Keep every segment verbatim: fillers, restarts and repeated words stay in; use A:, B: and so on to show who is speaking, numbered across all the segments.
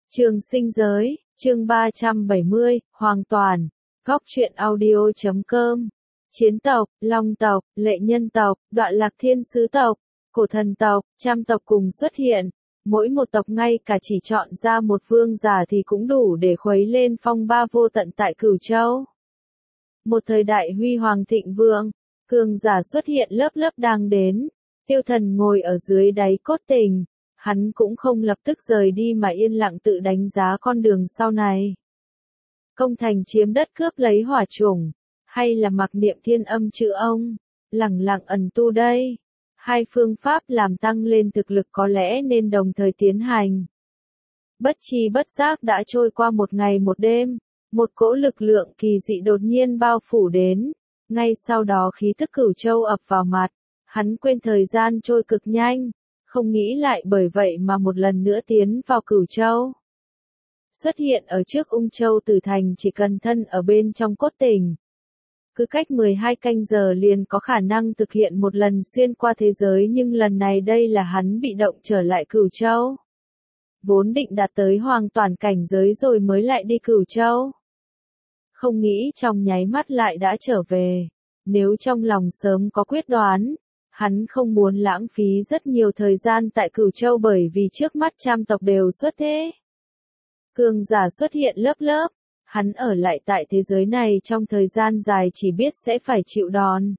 A: Trường sinh giới, chương ba trăm bảy mươi, hoàn toàn. Góc truyện audio chấm com. Chiến tộc, Long tộc, Lệ nhân tộc, Đoạn Lạc Thiên sứ tộc, Cổ thần tộc, Trăm tộc cùng xuất hiện. Mỗi một tộc ngay cả chỉ chọn ra một vương giả thì cũng đủ để khuấy lên phong ba vô tận tại Cửu Châu. Một thời đại huy hoàng thịnh vượng, cường giả xuất hiện lớp lớp đang đến. Tiêu Thần ngồi ở dưới đáy cốt tình. Hắn cũng không lập tức rời đi mà yên lặng tự đánh giá con đường sau này. Công thành chiếm đất cướp lấy hỏa chủng, hay là mặc niệm thiên âm chữ ông, lẳng lặng ẩn tu đây. Hai phương pháp làm tăng lên thực lực có lẽ nên đồng thời tiến hành. Bất tri bất giác đã trôi qua một ngày một đêm, một cỗ lực lượng kỳ dị đột nhiên bao phủ đến. Ngay sau đó khí tức Cửu Châu ập vào mặt, hắn quên thời gian trôi cực nhanh. Không nghĩ lại bởi vậy mà một lần nữa tiến vào Cửu Châu. Xuất hiện ở trước Ung Châu Tử Thành chỉ cần thân ở bên trong cốt tình. Cứ cách mười hai canh giờ liền có khả năng thực hiện một lần xuyên qua thế giới, nhưng lần này đây là hắn bị động trở lại Cửu Châu. Vốn định đạt tới hoàn toàn cảnh giới rồi mới lại đi Cửu Châu. Không nghĩ trong nháy mắt lại đã trở về. Nếu trong lòng sớm có quyết đoán, hắn không muốn lãng phí rất nhiều thời gian tại Cửu Châu bởi vì trước mắt trăm tộc đều xuất thế. Cường giả xuất hiện lớp lớp, hắn ở lại tại thế giới này trong thời gian dài chỉ biết sẽ phải chịu đòn.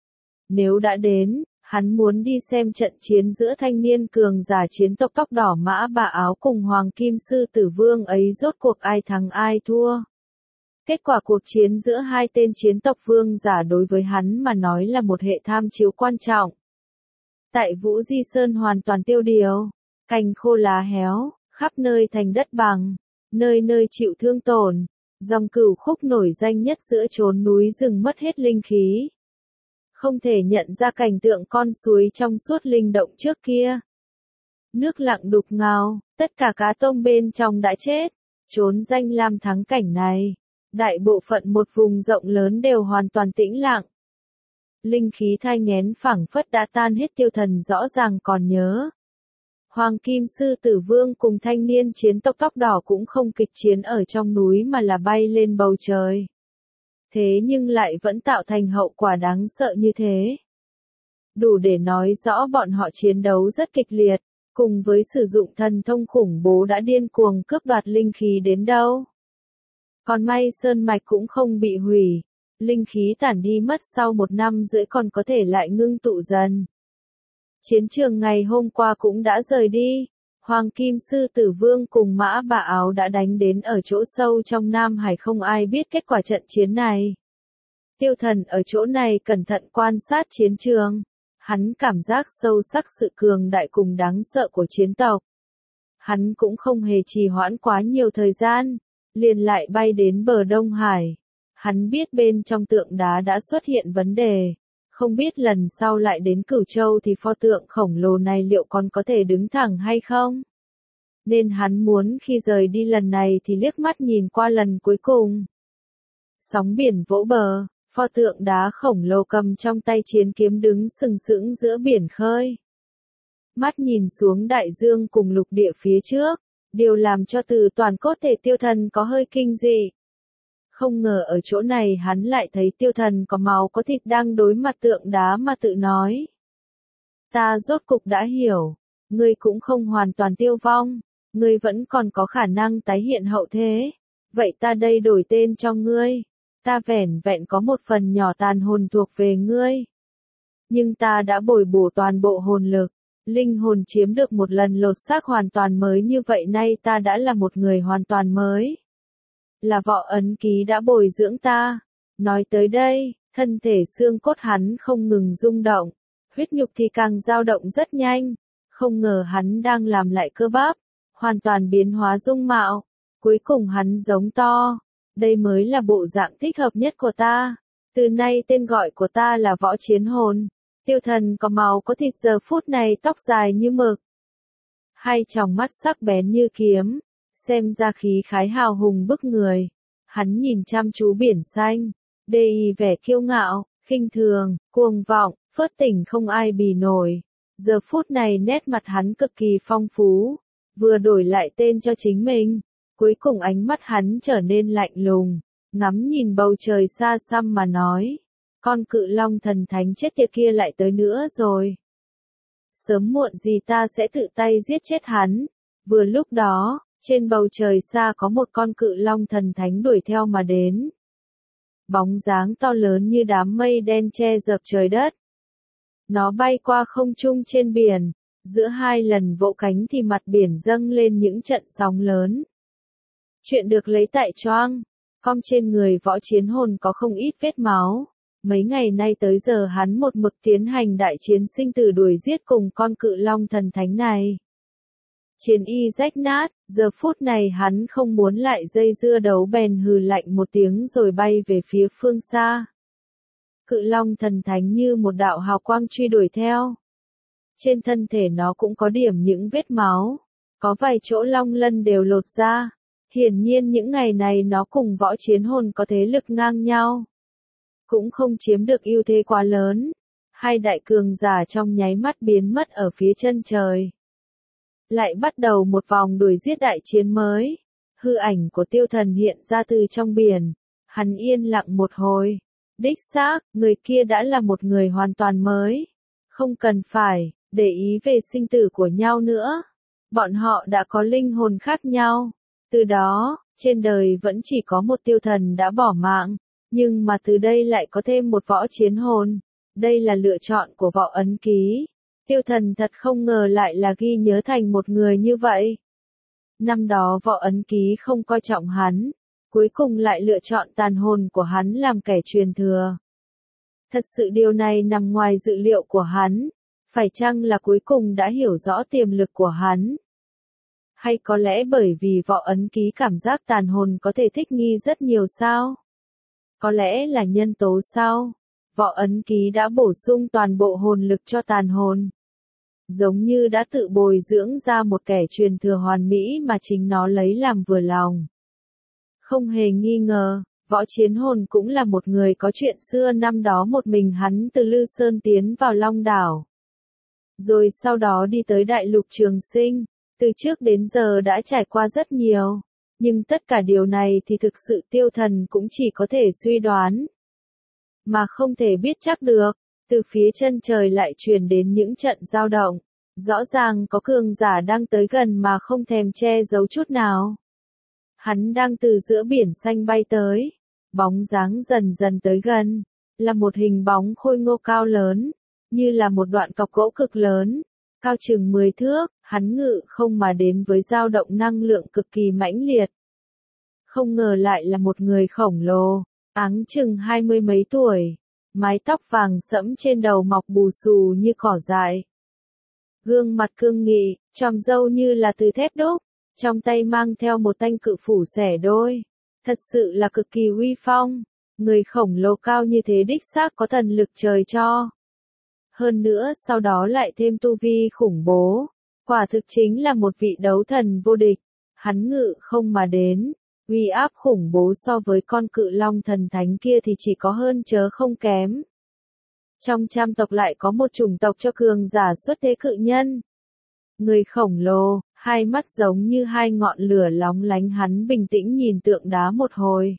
A: Nếu đã đến, hắn muốn đi xem trận chiến giữa thanh niên cường giả chiến tộc tóc đỏ Mã Bà Áo cùng Hoàng Kim Sư Tử Vương ấy rốt cuộc ai thắng ai thua. Kết quả cuộc chiến giữa hai tên chiến tộc vương giả đối với hắn mà nói là một hệ tham chiếu quan trọng. Tại Vũ Di Sơn hoàn toàn tiêu điều, cành khô lá héo, khắp nơi thành đất bằng, nơi nơi chịu thương tổn, dòng Cửu Khúc nổi danh nhất giữa chốn núi rừng mất hết linh khí. Không thể nhận ra cảnh tượng con suối trong suốt linh động trước kia. Nước lặng đục ngao, tất cả cá tôm bên trong đã chết, trốn danh lam thắng cảnh này. Đại bộ phận một vùng rộng lớn đều hoàn toàn tĩnh lặng. Linh khí thai nghén phảng phất đã tan hết. Tiêu Thần rõ ràng còn nhớ. Hoàng Kim Sư Tử Vương cùng thanh niên chiến tộc tóc đỏ cũng không kịch chiến ở trong núi mà là bay lên bầu trời. Thế nhưng lại vẫn tạo thành hậu quả đáng sợ như thế. Đủ để nói rõ bọn họ chiến đấu rất kịch liệt, cùng với sử dụng thần thông khủng bố đã điên cuồng cướp đoạt linh khí đến đâu. Còn may sơn mạch cũng không bị hủy, linh khí tản đi mất sau một năm rưỡi còn có thể lại ngưng tụ dần. Chiến trường ngày hôm qua cũng đã rời đi, Hoàng Kim Sư Tử Vương cùng Mã Bà Áo đã đánh đến ở chỗ sâu trong Nam Hải, không ai biết kết quả trận chiến này. Tiêu Thần ở chỗ này cẩn thận quan sát chiến trường, hắn cảm giác sâu sắc sự cường đại cùng đáng sợ của chiến tộc. Hắn cũng không hề trì hoãn quá nhiều thời gian. Liền lại bay đến bờ Đông Hải. Hắn biết bên trong tượng đá đã xuất hiện vấn đề. Không biết lần sau lại đến Cửu Châu thì pho tượng khổng lồ này liệu còn có thể đứng thẳng hay không? Nên hắn muốn khi rời đi lần này thì liếc mắt nhìn qua lần cuối cùng. Sóng biển vỗ bờ, pho tượng đá khổng lồ cầm trong tay chiến kiếm đứng sừng sững giữa biển khơi. Mắt nhìn xuống đại dương cùng lục địa phía trước. Điều làm cho từ toàn cốt thể Tiêu Thần có hơi kinh dị. Không ngờ ở chỗ này hắn lại thấy Tiêu Thần có máu có thịt đang đối mặt tượng đá mà tự nói. Ta rốt cục đã hiểu, ngươi cũng không hoàn toàn tiêu vong, ngươi vẫn còn có khả năng tái hiện hậu thế. Vậy ta đây đổi tên cho ngươi, ta vẻn vẹn có một phần nhỏ tàn hồn thuộc về ngươi. Nhưng ta đã bồi bổ toàn bộ hồn lực. Linh hồn chiếm được một lần lột xác hoàn toàn mới, như vậy nay ta đã là một người hoàn toàn mới. Là võ ấn ký đã bồi dưỡng ta. Nói tới đây, thân thể xương cốt hắn không ngừng rung động. Huyết nhục thì càng dao động rất nhanh. Không ngờ hắn đang làm lại cơ bắp. Hoàn toàn biến hóa dung mạo. Cuối cùng hắn giống to. Đây mới là bộ dạng thích hợp nhất của ta. Từ nay tên gọi của ta là Võ Chiến Hồn. Tiêu Thần có máu có thịt giờ phút này tóc dài như mực. Hai tròng mắt sắc bén như kiếm, xem ra khí khái hào hùng bức người. Hắn nhìn chăm chú biển xanh, đầy vẻ kiêu ngạo, khinh thường, cuồng vọng, phớt tỉnh không ai bì nổi. Giờ phút này nét mặt hắn cực kỳ phong phú, vừa đổi lại tên cho chính mình. Cuối cùng ánh mắt hắn trở nên lạnh lùng, ngắm nhìn bầu trời xa xăm mà nói. Con cự long thần thánh chết tiệt kia lại tới nữa rồi. Sớm muộn gì ta sẽ tự tay giết chết hắn. Vừa lúc đó, trên bầu trời xa có một con cự long thần thánh đuổi theo mà đến. Bóng dáng to lớn như đám mây đen che dập trời đất. Nó bay qua không trung trên biển, giữa hai lần vỗ cánh thì mặt biển dâng lên những trận sóng lớn. Chuyện được lấy tại Choang. Com trên người võ chiến hồn có không ít vết máu. Mấy ngày nay tới giờ hắn một mực tiến hành đại chiến sinh tử đuổi giết cùng con cự long thần thánh này. Chiến y rách nát, giờ phút này hắn không muốn lại dây dưa đấu bèn hừ lạnh một tiếng rồi bay về phía phương xa. Cự long thần thánh như một đạo hào quang truy đuổi theo. Trên thân thể nó cũng có điểm những vết máu, có vài chỗ long lân đều lột ra. Hiển nhiên những ngày này nó cùng võ chiến hồn có thế lực ngang nhau. Cũng không chiếm được ưu thế quá lớn. Hai đại cường giả trong nháy mắt biến mất ở phía chân trời. Lại bắt đầu một vòng đuổi giết đại chiến mới. Hư ảnh của tiêu thần hiện ra từ trong biển. Hắn yên lặng một hồi. Đích xác, người kia đã là một người hoàn toàn mới. Không cần phải để ý về sinh tử của nhau nữa. Bọn họ đã có linh hồn khác nhau. Từ đó, trên đời vẫn chỉ có một tiêu thần đã bỏ mạng. Nhưng mà từ đây lại có thêm một võ chiến hồn. Đây là lựa chọn của võ ấn ký. Tiêu thần thật không ngờ lại là ghi nhớ thành một người như vậy. Năm đó võ ấn ký không coi trọng hắn. Cuối cùng lại lựa chọn tàn hồn của hắn làm kẻ truyền thừa. Thật sự điều này nằm ngoài dự liệu của hắn. Phải chăng là cuối cùng đã hiểu rõ tiềm lực của hắn? Hay có lẽ bởi vì võ ấn ký cảm giác tàn hồn có thể thích nghi rất nhiều sao? Có lẽ là nhân tố sao? Võ ấn ký đã bổ sung toàn bộ hồn lực cho tàn hồn. Giống như đã tự bồi dưỡng ra một kẻ truyền thừa hoàn mỹ mà chính nó lấy làm vừa lòng. Không hề nghi ngờ, võ chiến hồn cũng là một người có chuyện xưa năm đó một mình hắn từ Lư Sơn tiến vào Long Đảo. Rồi sau đó đi tới Đại Lục Trường Sinh, từ trước đến giờ đã trải qua rất nhiều. Nhưng tất cả điều này thì thực sự tiêu thần cũng chỉ có thể suy đoán. Mà không thể biết chắc được, từ phía chân trời lại truyền đến những trận dao động. Rõ ràng có cường giả đang tới gần mà không thèm che giấu chút nào. Hắn đang từ giữa biển xanh bay tới. Bóng dáng dần dần tới gần. Là một hình bóng khôi ngô cao lớn. Như là một đoạn cọc gỗ cực lớn. Cao chừng mười thước, hắn ngự không mà đến với dao động năng lượng cực kỳ mãnh liệt. Không ngờ lại là một người khổng lồ, áng chừng hai mươi mấy tuổi, mái tóc vàng sẫm trên đầu mọc bù xù như cỏ dại. Gương mặt cương nghị, chòm râu như là từ thép đúc, trong tay mang theo một thanh cự phủ xẻ đôi. Thật sự là cực kỳ uy phong, người khổng lồ cao như thế đích xác có thần lực trời cho. Hơn nữa sau đó lại thêm tu vi khủng bố, quả thực chính là một vị đấu thần vô địch. Hắn ngự không mà đến, uy áp khủng bố so với con cự long thần thánh kia thì chỉ có hơn chớ không kém. Trong trăm tộc lại có một chủng tộc cho cường giả xuất thế cự nhân. Người khổng lồ, hai mắt giống như hai ngọn lửa lóng lánh, hắn bình tĩnh nhìn tượng đá một hồi.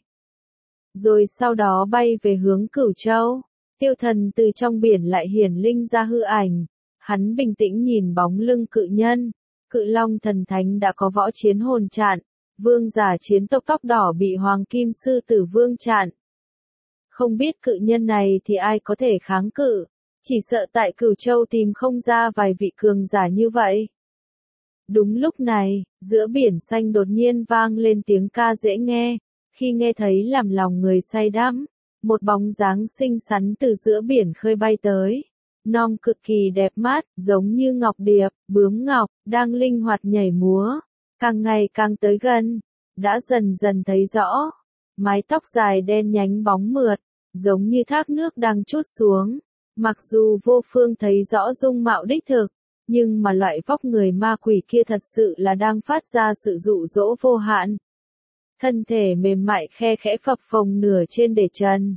A: Rồi sau đó bay về hướng Cửu Châu. Tiêu thần từ trong biển lại hiển linh ra hư ảnh. Hắn bình tĩnh nhìn bóng lưng cự nhân. Cự long thần thánh đã có võ chiến hồn chặn. Vương giả chiến tộc tóc đỏ bị Hoàng Kim Sư Tử Vương chặn. Không biết cự nhân này thì ai có thể kháng cự. Chỉ sợ tại Cửu Châu tìm không ra vài vị cường giả như vậy. Đúng lúc này, giữa biển xanh đột nhiên vang lên tiếng ca dễ nghe. Khi nghe thấy làm lòng người say đắm. Một bóng dáng xinh xắn từ giữa biển khơi bay tới. Non cực kỳ đẹp mắt, giống như ngọc điệp, bướm ngọc, đang linh hoạt nhảy múa. Càng ngày càng tới gần, đã dần dần thấy rõ. Mái tóc dài đen nhánh bóng mượt, giống như thác nước đang trút xuống. Mặc dù vô phương thấy rõ dung mạo đích thực, nhưng mà loại vóc người ma quỷ kia thật sự là đang phát ra sự dụ dỗ vô hạn. Thân thể mềm mại khe khẽ phập phồng nửa trên để trần.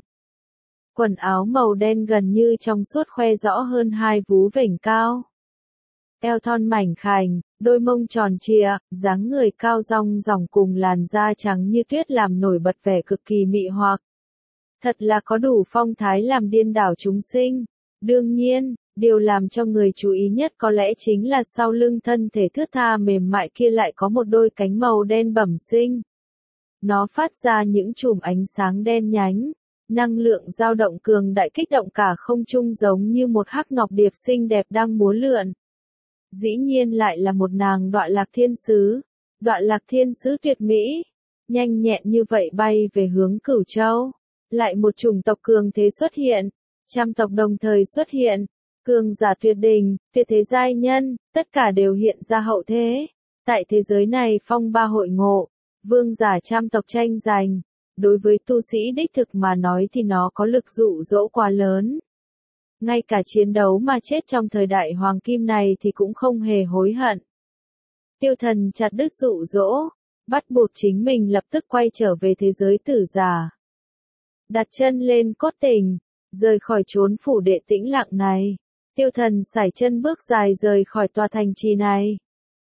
A: Quần áo màu đen gần như trong suốt khoe rõ hơn hai vú vểnh cao. eo thon mảnh khảnh, đôi mông tròn trịa, dáng người cao rong ròng cùng làn da trắng như tuyết làm nổi bật vẻ cực kỳ mị hoặc. Thật là có đủ phong thái làm điên đảo chúng sinh. Đương nhiên, điều làm cho người chú ý nhất có lẽ chính là sau lưng thân thể thướt tha mềm mại kia lại có một đôi cánh màu đen bẩm sinh. Nó phát ra những chùm ánh sáng đen nhánh, năng lượng dao động cường đại kích động cả không trung giống như một hắc ngọc điệp xinh đẹp đang múa lượn. Dĩ nhiên lại là một nàng Đoạn Lạc Thiên Sứ, Đoạn Lạc Thiên Sứ tuyệt mỹ, nhanh nhẹn như vậy bay về hướng Cửu Châu. Lại một chủng tộc cường thế xuất hiện, trăm tộc đồng thời xuất hiện, cường giả tuyệt đỉnh, tuyệt thế giai nhân, tất cả đều hiện ra hậu thế. Tại thế giới này phong ba hội ngộ, vương giả trăm tộc tranh giành, đối với tu sĩ đích thực mà nói thì nó có lực dụ dỗ quá lớn. Ngay cả chiến đấu mà chết trong thời đại hoàng kim này thì cũng không hề hối hận. Tiêu Thần chặt đứt dụ dỗ, bắt buộc chính mình lập tức quay trở về thế giới tử giả. Đặt chân lên cốt tỉnh, rời khỏi chốn phủ đệ tĩnh lặng này. Tiêu Thần sải chân bước dài rời khỏi tòa thành trì này.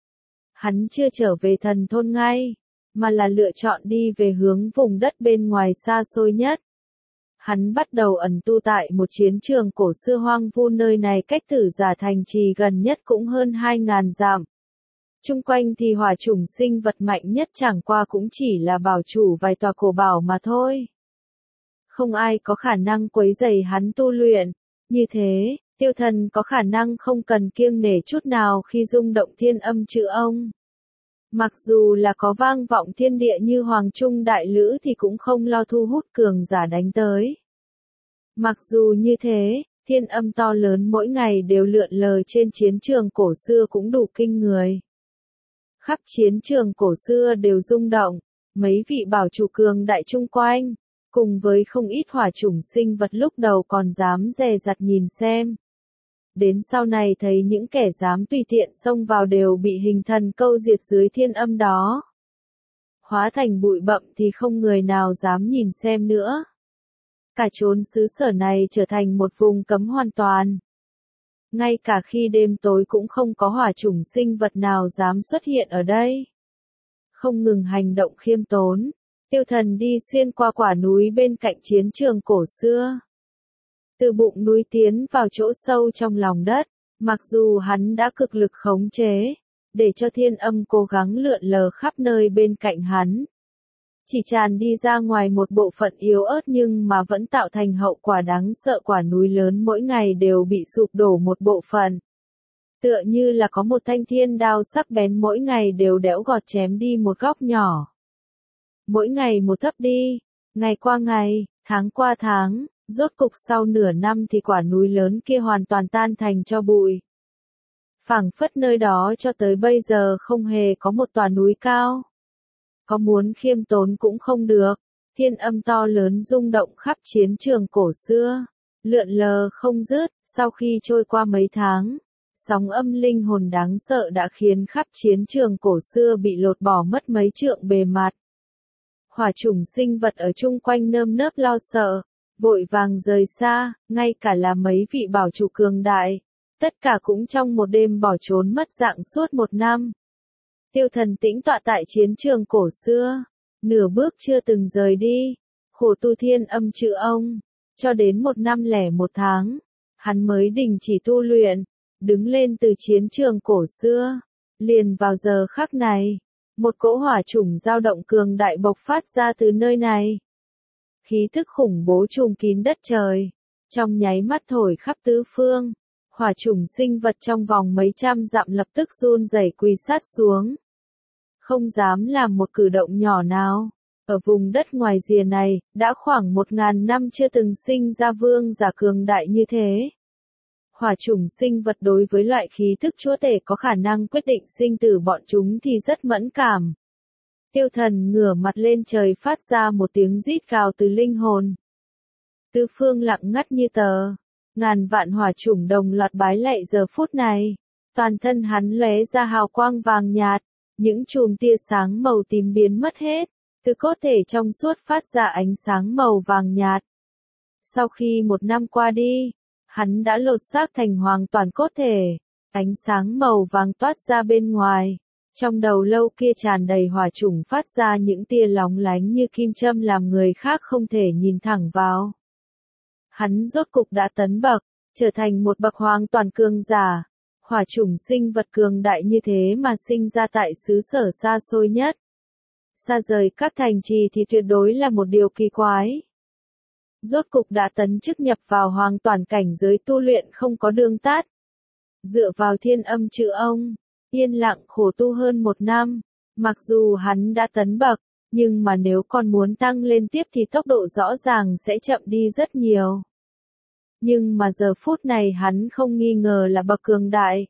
A: Hắn chưa trở về thần thôn ngay, mà là lựa chọn đi về hướng vùng đất bên ngoài xa xôi nhất. Hắn bắt đầu ẩn tu tại một chiến trường cổ xưa hoang vu, nơi này cách tử giả thành trì gần nhất cũng hơn hai ngàn dặm. Chung quanh thì hỏa chủng sinh vật mạnh nhất chẳng qua cũng chỉ là bảo chủ vài tòa cổ bảo mà thôi. Không ai có khả năng quấy rầy hắn tu luyện. Như thế, Tiêu Thần có khả năng không cần kiêng nể chút nào khi rung động thiên âm chữ ông. Mặc dù là có vang vọng thiên địa như Hoàng Trung Đại Lữ thì cũng không lo thu hút cường giả đánh tới. Mặc dù như thế, thiên âm to lớn mỗi ngày đều lượn lờ trên chiến trường cổ xưa cũng đủ kinh người. Khắp chiến trường cổ xưa đều rung động, mấy vị bảo chủ cường đại chung quanh, cùng với không ít hỏa chủng sinh vật lúc đầu còn dám dè dặt nhìn xem. Đến sau này thấy những kẻ dám tùy tiện xông vào đều bị hình thần câu diệt dưới thiên âm đó. Hóa thành bụi bặm thì không người nào dám nhìn xem nữa. Cả chốn xứ sở này trở thành một vùng cấm hoàn toàn. Ngay cả khi đêm tối cũng không có hỏa chủng sinh vật nào dám xuất hiện ở đây. Không ngừng hành động khiêm tốn, Tiêu Thần đi xuyên qua quả núi bên cạnh chiến trường cổ xưa. Từ bụng núi tiến vào chỗ sâu trong lòng đất, mặc dù hắn đã cực lực khống chế, để cho thiên âm cố gắng lượn lờ khắp nơi bên cạnh hắn. Chỉ tràn đi ra ngoài một bộ phận yếu ớt nhưng mà vẫn tạo thành hậu quả đáng sợ, quả núi lớn mỗi ngày đều bị sụp đổ một bộ phận. Tựa như là có một thanh thiên đao sắc bén mỗi ngày đều đẽo gọt chém đi một góc nhỏ. Mỗi ngày một thấp đi, ngày qua ngày, tháng qua tháng, rốt cục sau nửa năm thì quả núi lớn kia hoàn toàn tan thành tro bụi. Phảng phất nơi đó cho tới bây giờ không hề có một tòa núi cao. Có muốn khiêm tốn cũng không được, thiên âm to lớn rung động khắp chiến trường cổ xưa, lượn lờ không dứt. Sau khi trôi qua mấy tháng, sóng âm linh hồn đáng sợ đã khiến khắp chiến trường cổ xưa bị lột bỏ mất mấy trượng bề mặt. Hỏa chủng sinh vật ở chung quanh nơm nớp lo sợ, vội vàng rời xa, ngay cả là mấy vị bảo chủ cường đại, tất cả cũng trong một đêm bỏ trốn mất dạng suốt một năm. Tiêu Thần tĩnh tọa tại chiến trường cổ xưa, nửa bước chưa từng rời đi, khổ tu thiên âm chữ ông, cho đến một năm lẻ một tháng, hắn mới đình chỉ tu luyện, đứng lên từ chiến trường cổ xưa. Liền vào giờ khắc này, một cỗ hỏa chủng dao động cường đại bộc phát ra từ nơi này. Khí thức khủng bố trùm kín đất trời, trong nháy mắt thổi khắp tứ phương. Hỏa chủng sinh vật trong vòng mấy trăm dặm lập tức run rẩy quỳ sát xuống. Không dám làm một cử động nhỏ nào. Ở vùng đất ngoài rìa này, đã khoảng một ngàn năm chưa từng sinh ra vương giả cường đại như thế. Hỏa chủng sinh vật đối với loại khí thức chúa tể có khả năng quyết định sinh tử bọn chúng thì rất mẫn cảm. Tiêu Thần ngửa mặt lên trời phát ra một tiếng rít gào từ linh hồn. Tứ phương lặng ngắt như tờ. Ngàn vạn hỏa chủng đồng loạt bái lạy giờ phút này. Toàn thân hắn lóe ra hào quang vàng nhạt. Những chùm tia sáng màu tím biến mất hết. Từ cốt thể trong suốt phát ra ánh sáng màu vàng nhạt. Sau khi một năm qua đi, hắn đã lột xác thành hoàn toàn cốt thể. Ánh sáng màu vàng toát ra bên ngoài. Trong đầu lâu kia tràn đầy hỏa chủng phát ra những tia lóng lánh như kim châm làm người khác không thể nhìn thẳng vào. Hắn rốt cục đã tấn bậc, trở thành một bậc hoàn toàn cường giả. Hỏa chủng sinh vật cường đại như thế mà sinh ra tại xứ sở xa xôi nhất. Xa rời các thành trì thì tuyệt đối là một điều kỳ quái. Rốt cục đã tấn chức nhập vào hoàn toàn cảnh giới tu luyện không có đường tắt. Dựa vào thiên âm chữ ông, yên lặng khổ tu hơn một năm, mặc dù hắn đã tấn bậc, nhưng mà nếu còn muốn tăng lên tiếp thì tốc độ rõ ràng sẽ chậm đi rất nhiều. Nhưng mà giờ phút này hắn không nghi ngờ là bậc cường đại.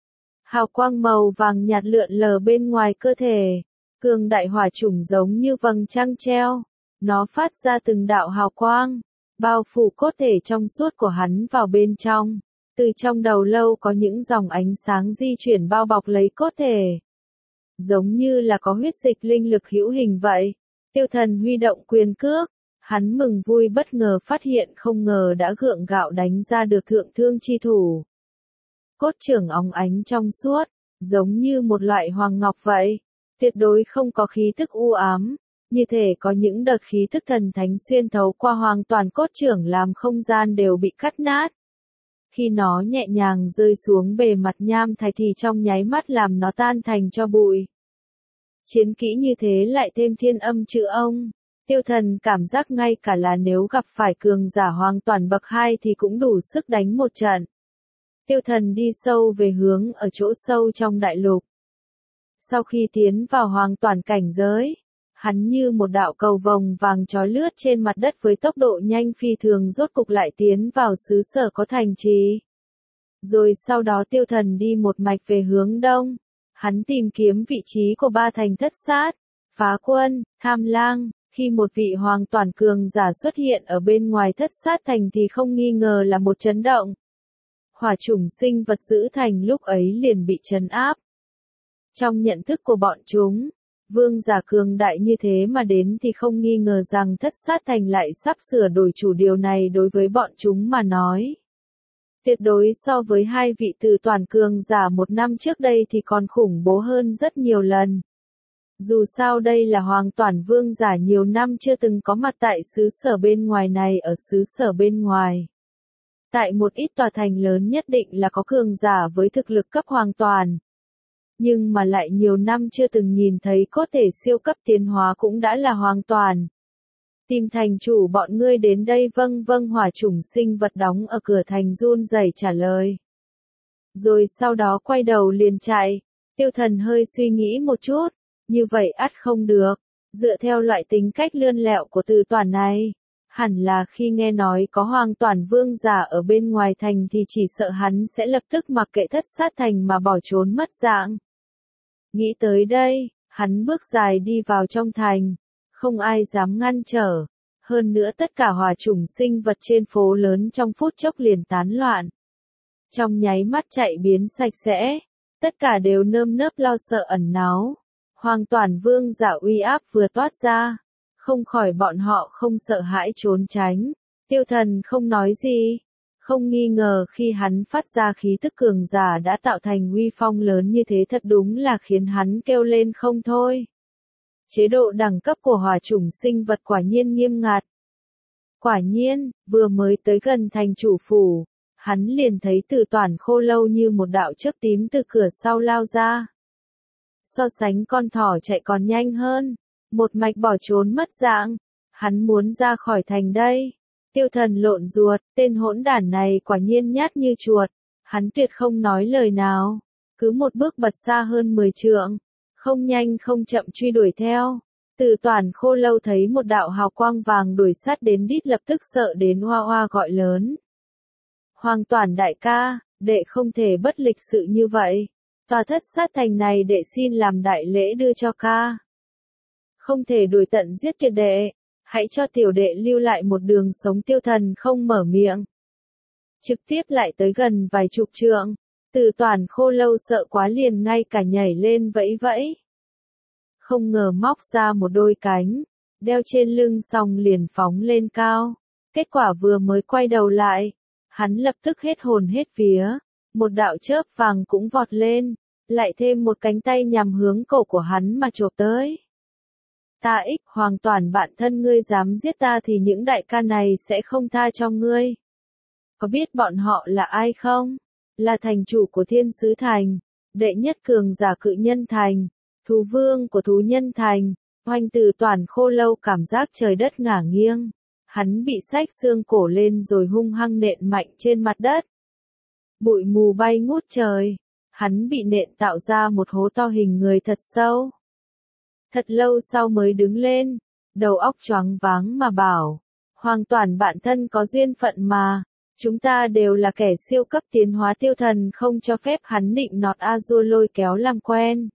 A: Hào quang màu vàng nhạt lượn lờ bên ngoài cơ thể, cường đại hỏa chủng giống như vầng trăng treo, nó phát ra từng đạo hào quang, bao phủ cốt thể trong suốt của hắn vào bên trong. Từ trong đầu lâu có những dòng ánh sáng di chuyển bao bọc lấy cốt thể. Giống như là có huyết dịch linh lực hữu hình vậy. Tiêu Thần huy động quyền cước. Hắn mừng vui bất ngờ phát hiện không ngờ đã gượng gạo đánh ra được thượng thương chi thủ. Cốt trưởng óng ánh trong suốt, giống như một loại hoàng ngọc vậy. Tuyệt đối không có khí tức u ám. Như thể có những đợt khí tức thần thánh xuyên thấu qua hoàn toàn cốt trưởng làm không gian đều bị cắt nát. Khi nó nhẹ nhàng rơi xuống bề mặt nham thạch thì trong nháy mắt làm nó tan thành cho bụi. Chiến kỹ như thế lại thêm thiên âm chữ ông. Tiêu Thần cảm giác ngay cả là nếu gặp phải cường giả hoàn toàn bậc hai thì cũng đủ sức đánh một trận. Tiêu Thần đi sâu về hướng ở chỗ sâu trong đại lục. Sau khi tiến vào hoàn toàn cảnh giới, hắn như một đạo cầu vồng vàng chói lướt trên mặt đất với tốc độ nhanh phi thường rốt cục lại tiến vào xứ sở có thành trì. Rồi sau đó Tiêu Thần đi một mạch về hướng đông. Hắn tìm kiếm vị trí của ba thành thất sát, Phá Quân, Tham Lang. Khi một vị hoàn toàn cường giả xuất hiện ở bên ngoài thất sát thành thì không nghi ngờ là một chấn động. Hỏa chủng sinh vật giữ thành lúc ấy liền bị trấn áp. Trong nhận thức của bọn chúng, vương giả cường đại như thế mà đến thì không nghi ngờ rằng thất sát thành lại sắp sửa đổi chủ, điều này đối với bọn chúng mà nói. Tuyệt đối so với hai vị từ toàn cường giả một năm trước đây thì còn khủng bố hơn rất nhiều lần. Dù sao đây là hoàn toàn vương giả nhiều năm chưa từng có mặt tại xứ sở bên ngoài này ở xứ sở bên ngoài. Tại một ít tòa thành lớn nhất định là có cường giả với thực lực cấp hoàn toàn. Nhưng mà lại nhiều năm chưa từng nhìn thấy có thể siêu cấp tiến hóa cũng đã là hoàn toàn. Tìm thành chủ bọn ngươi đến đây. Vâng vâng, hỏa chủng sinh vật đóng ở cửa thành run rẩy trả lời. Rồi sau đó quay đầu liền chạy. Tiêu Thần hơi suy nghĩ một chút. Như vậy ắt không được. Dựa theo loại tính cách lươn lẹo của Từ Toàn này, hẳn là khi nghe nói có hoàn toàn vương giả ở bên ngoài thành thì chỉ sợ hắn sẽ lập tức mặc kệ thất sát thành mà bỏ trốn mất dạng. Nghĩ tới đây, hắn bước dài đi vào trong thành. Không ai dám ngăn trở. Hơn nữa tất cả hỏa chủng sinh vật trên phố lớn trong phút chốc liền tán loạn. Trong nháy mắt chạy biến sạch sẽ. Tất cả đều nơm nớp lo sợ ẩn náu. Hoàn toàn vương giả uy áp vừa toát ra. Không khỏi bọn họ không sợ hãi trốn tránh. Tiêu Thần không nói gì. Không nghi ngờ khi hắn phát ra khí tức cường giả đã tạo thành uy phong lớn như thế thật đúng là khiến hắn kêu lên không thôi. Chế độ đẳng cấp của hỏa chủng sinh vật quả nhiên nghiêm ngặt. Quả nhiên, vừa mới tới gần thành chủ phủ, hắn liền thấy Từ Toàn khô lâu như một đạo chớp tím từ cửa sau lao ra. So sánh con thỏ chạy còn nhanh hơn, một mạch bỏ trốn mất dạng. Hắn muốn ra khỏi thành đây. Tiêu Thần lộn ruột, tên hỗn đản này quả nhiên nhát như chuột. Hắn tuyệt không nói lời nào, cứ một bước bật xa hơn mười trượng, không nhanh không chậm truy đuổi theo. Từ Toàn khô lâu thấy một đạo hào quang vàng đuổi sát đến đít lập tức sợ đến hoa hoa gọi lớn. Hoàng Toàn đại ca, đệ không thể bất lịch sự như vậy. Tòa thất sát thành này đệ xin làm đại lễ đưa cho ca. Không thể đuổi tận giết tuyệt đệ, hãy cho tiểu đệ lưu lại một đường sống. Tiêu Thần không mở miệng. Trực tiếp lại tới gần vài chục trượng. Từ Toàn khô lâu sợ quá liền ngay cả nhảy lên vẫy vẫy. Không ngờ móc ra một đôi cánh, đeo trên lưng xong liền phóng lên cao. Kết quả vừa mới quay đầu lại, hắn lập tức hết hồn hết vía. một đạo chớp vàng cũng vọt lên, lại thêm một cánh tay nhằm hướng cổ của hắn mà chộp tới. Ta ích, Hoàng Toản bạn thân ngươi dám giết ta thì những đại ca này sẽ không tha cho ngươi. Có biết bọn họ là ai không? Là thành chủ của Thiên Sứ Thành, đệ nhất cường giả Cự Nhân Thành, thú vương của Thú Nhân Thành. Hoành Tử Toản khô lâu cảm giác trời đất ngả nghiêng. Hắn bị xách xương cổ lên rồi hung hăng nện mạnh trên mặt đất. Bụi mù bay ngút trời. Hắn bị nện tạo ra một hố to hình người thật sâu. Thật lâu sau mới đứng lên, đầu óc choáng váng mà bảo. Hoàng Toản bạn thân có duyên phận mà. Chúng ta đều là kẻ siêu cấp tiến hóa, tiêu thần không cho phép hắn nịnh nọt A-du lôi kéo làm quen.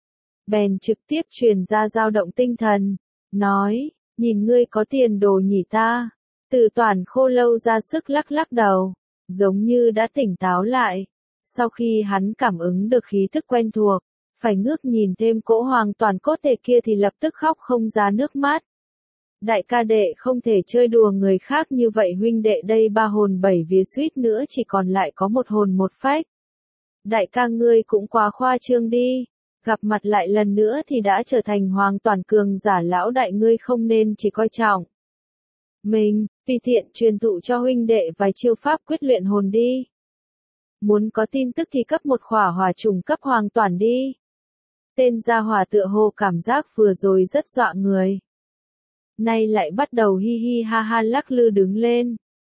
A: Bèn trực tiếp truyền ra dao động tinh thần, nói, nhìn ngươi có tiền đồ nhỉ ta. Tử Toản khô lâu ra sức lắc lắc đầu, giống như đã tỉnh táo lại. Sau khi hắn cảm ứng được khí thức quen thuộc, phải ngước nhìn thêm cỗ Hoàng Toản cốt thể kia thì lập tức khóc không ra nước mắt. Đại ca đệ không thể chơi đùa người khác như vậy, huynh đệ đây ba hồn bảy vía suýt nữa chỉ còn lại có một hồn một phách. Đại ca ngươi cũng quá khoa trương đi, gặp mặt lại lần nữa thì đã trở thành Hoàng Toản cường giả, lão đại ngươi không nên chỉ coi trọng mình, tùy tiện truyền thụ cho huynh đệ vài chiêu pháp quyết luyện hồn đi. Muốn có tin tức thì cấp một khỏa hỏa trùng cấp Hoàng Toản đi. Tên gia hỏa tựa hồ cảm giác vừa rồi rất dọa người. Nay lại bắt đầu hi hi ha ha lắc lư đứng lên.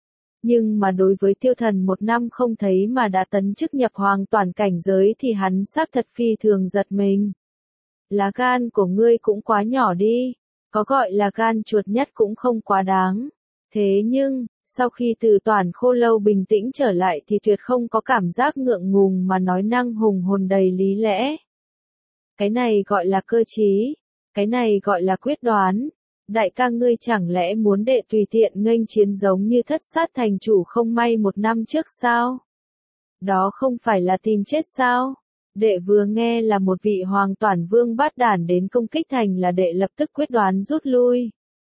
A: Nhưng mà đối với tiêu thần một năm không thấy mà đã tấn chức nhập Hoàng Toản cảnh giới thì hắn xác thật phi thường giật mình. Lá gan của ngươi cũng quá nhỏ đi, có gọi là gan chuột nhất cũng không quá đáng. Thế nhưng, sau khi Tử Toản khô lâu bình tĩnh trở lại thì tuyệt không có cảm giác ngượng ngùng mà nói năng hùng hồn đầy lý lẽ. Cái này gọi là cơ trí, cái này gọi là quyết đoán. Đại ca ngươi chẳng lẽ muốn đệ tùy tiện nghênh chiến giống như Thất Sát thành chủ không may một năm trước sao? Đó không phải là tìm chết sao? Đệ vừa nghe là một vị Hoàng Toản vương bát đản đến công kích thành là đệ lập tức quyết đoán rút lui.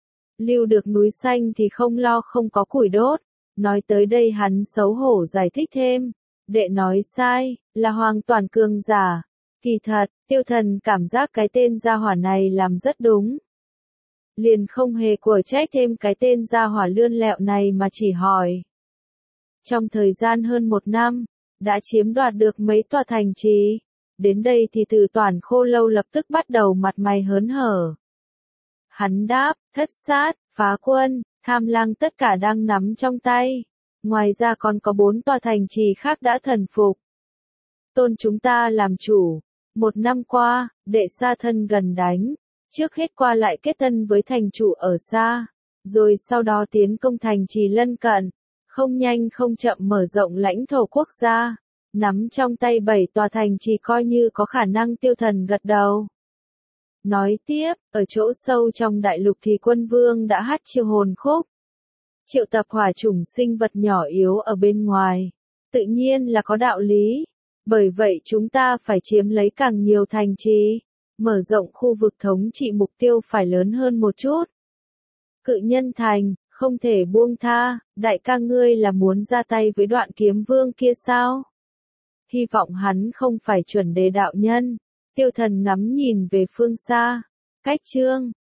A: Lưu được núi xanh thì không lo không có củi đốt. Nói tới đây hắn xấu hổ giải thích thêm. Đệ nói sai, là Hoàng Toản cường giả. Kỳ thật, tiêu thần cảm giác cái tên gia hỏa này làm rất đúng. Liền không hề của trách thêm cái tên gia hỏa lươn lẹo này mà chỉ hỏi. Trong thời gian hơn một năm, đã chiếm đoạt được mấy tòa thành trì. Đến đây thì Tử Toản khô lâu lập tức bắt đầu mặt mày hớn hở. Hắn đáp, Thất Sát, Phá Quân, Tham Lang tất cả đang nắm trong tay. Ngoài ra còn có bốn tòa thành trì khác đã thần phục. Tôn chúng ta làm chủ. Một năm qua, đệ xa thân gần đánh. Trước hết qua lại kết thân với thành chủ ở xa, rồi sau đó tiến công thành trì lân cận, không nhanh không chậm mở rộng lãnh thổ quốc gia, nắm trong tay bảy tòa thành trì coi như có khả năng. Tiêu thần gật đầu. Nói tiếp, ở chỗ sâu trong đại lục thì quân vương đã hát chiêu hồn khúc, triệu tập hỏa chủng sinh vật nhỏ yếu ở bên ngoài, tự nhiên là có đạo lý, bởi vậy chúng ta phải chiếm lấy càng nhiều thành trì. Mở rộng khu vực thống trị, mục tiêu phải lớn hơn một chút. Cự Nhân Thành, không thể buông tha. Đại ca ngươi là muốn ra tay với Đoạn Kiếm Vương kia sao? Hy vọng hắn không phải chuẩn đề đạo nhân. Tiêu thần ngắm nhìn về phương xa. Cách chương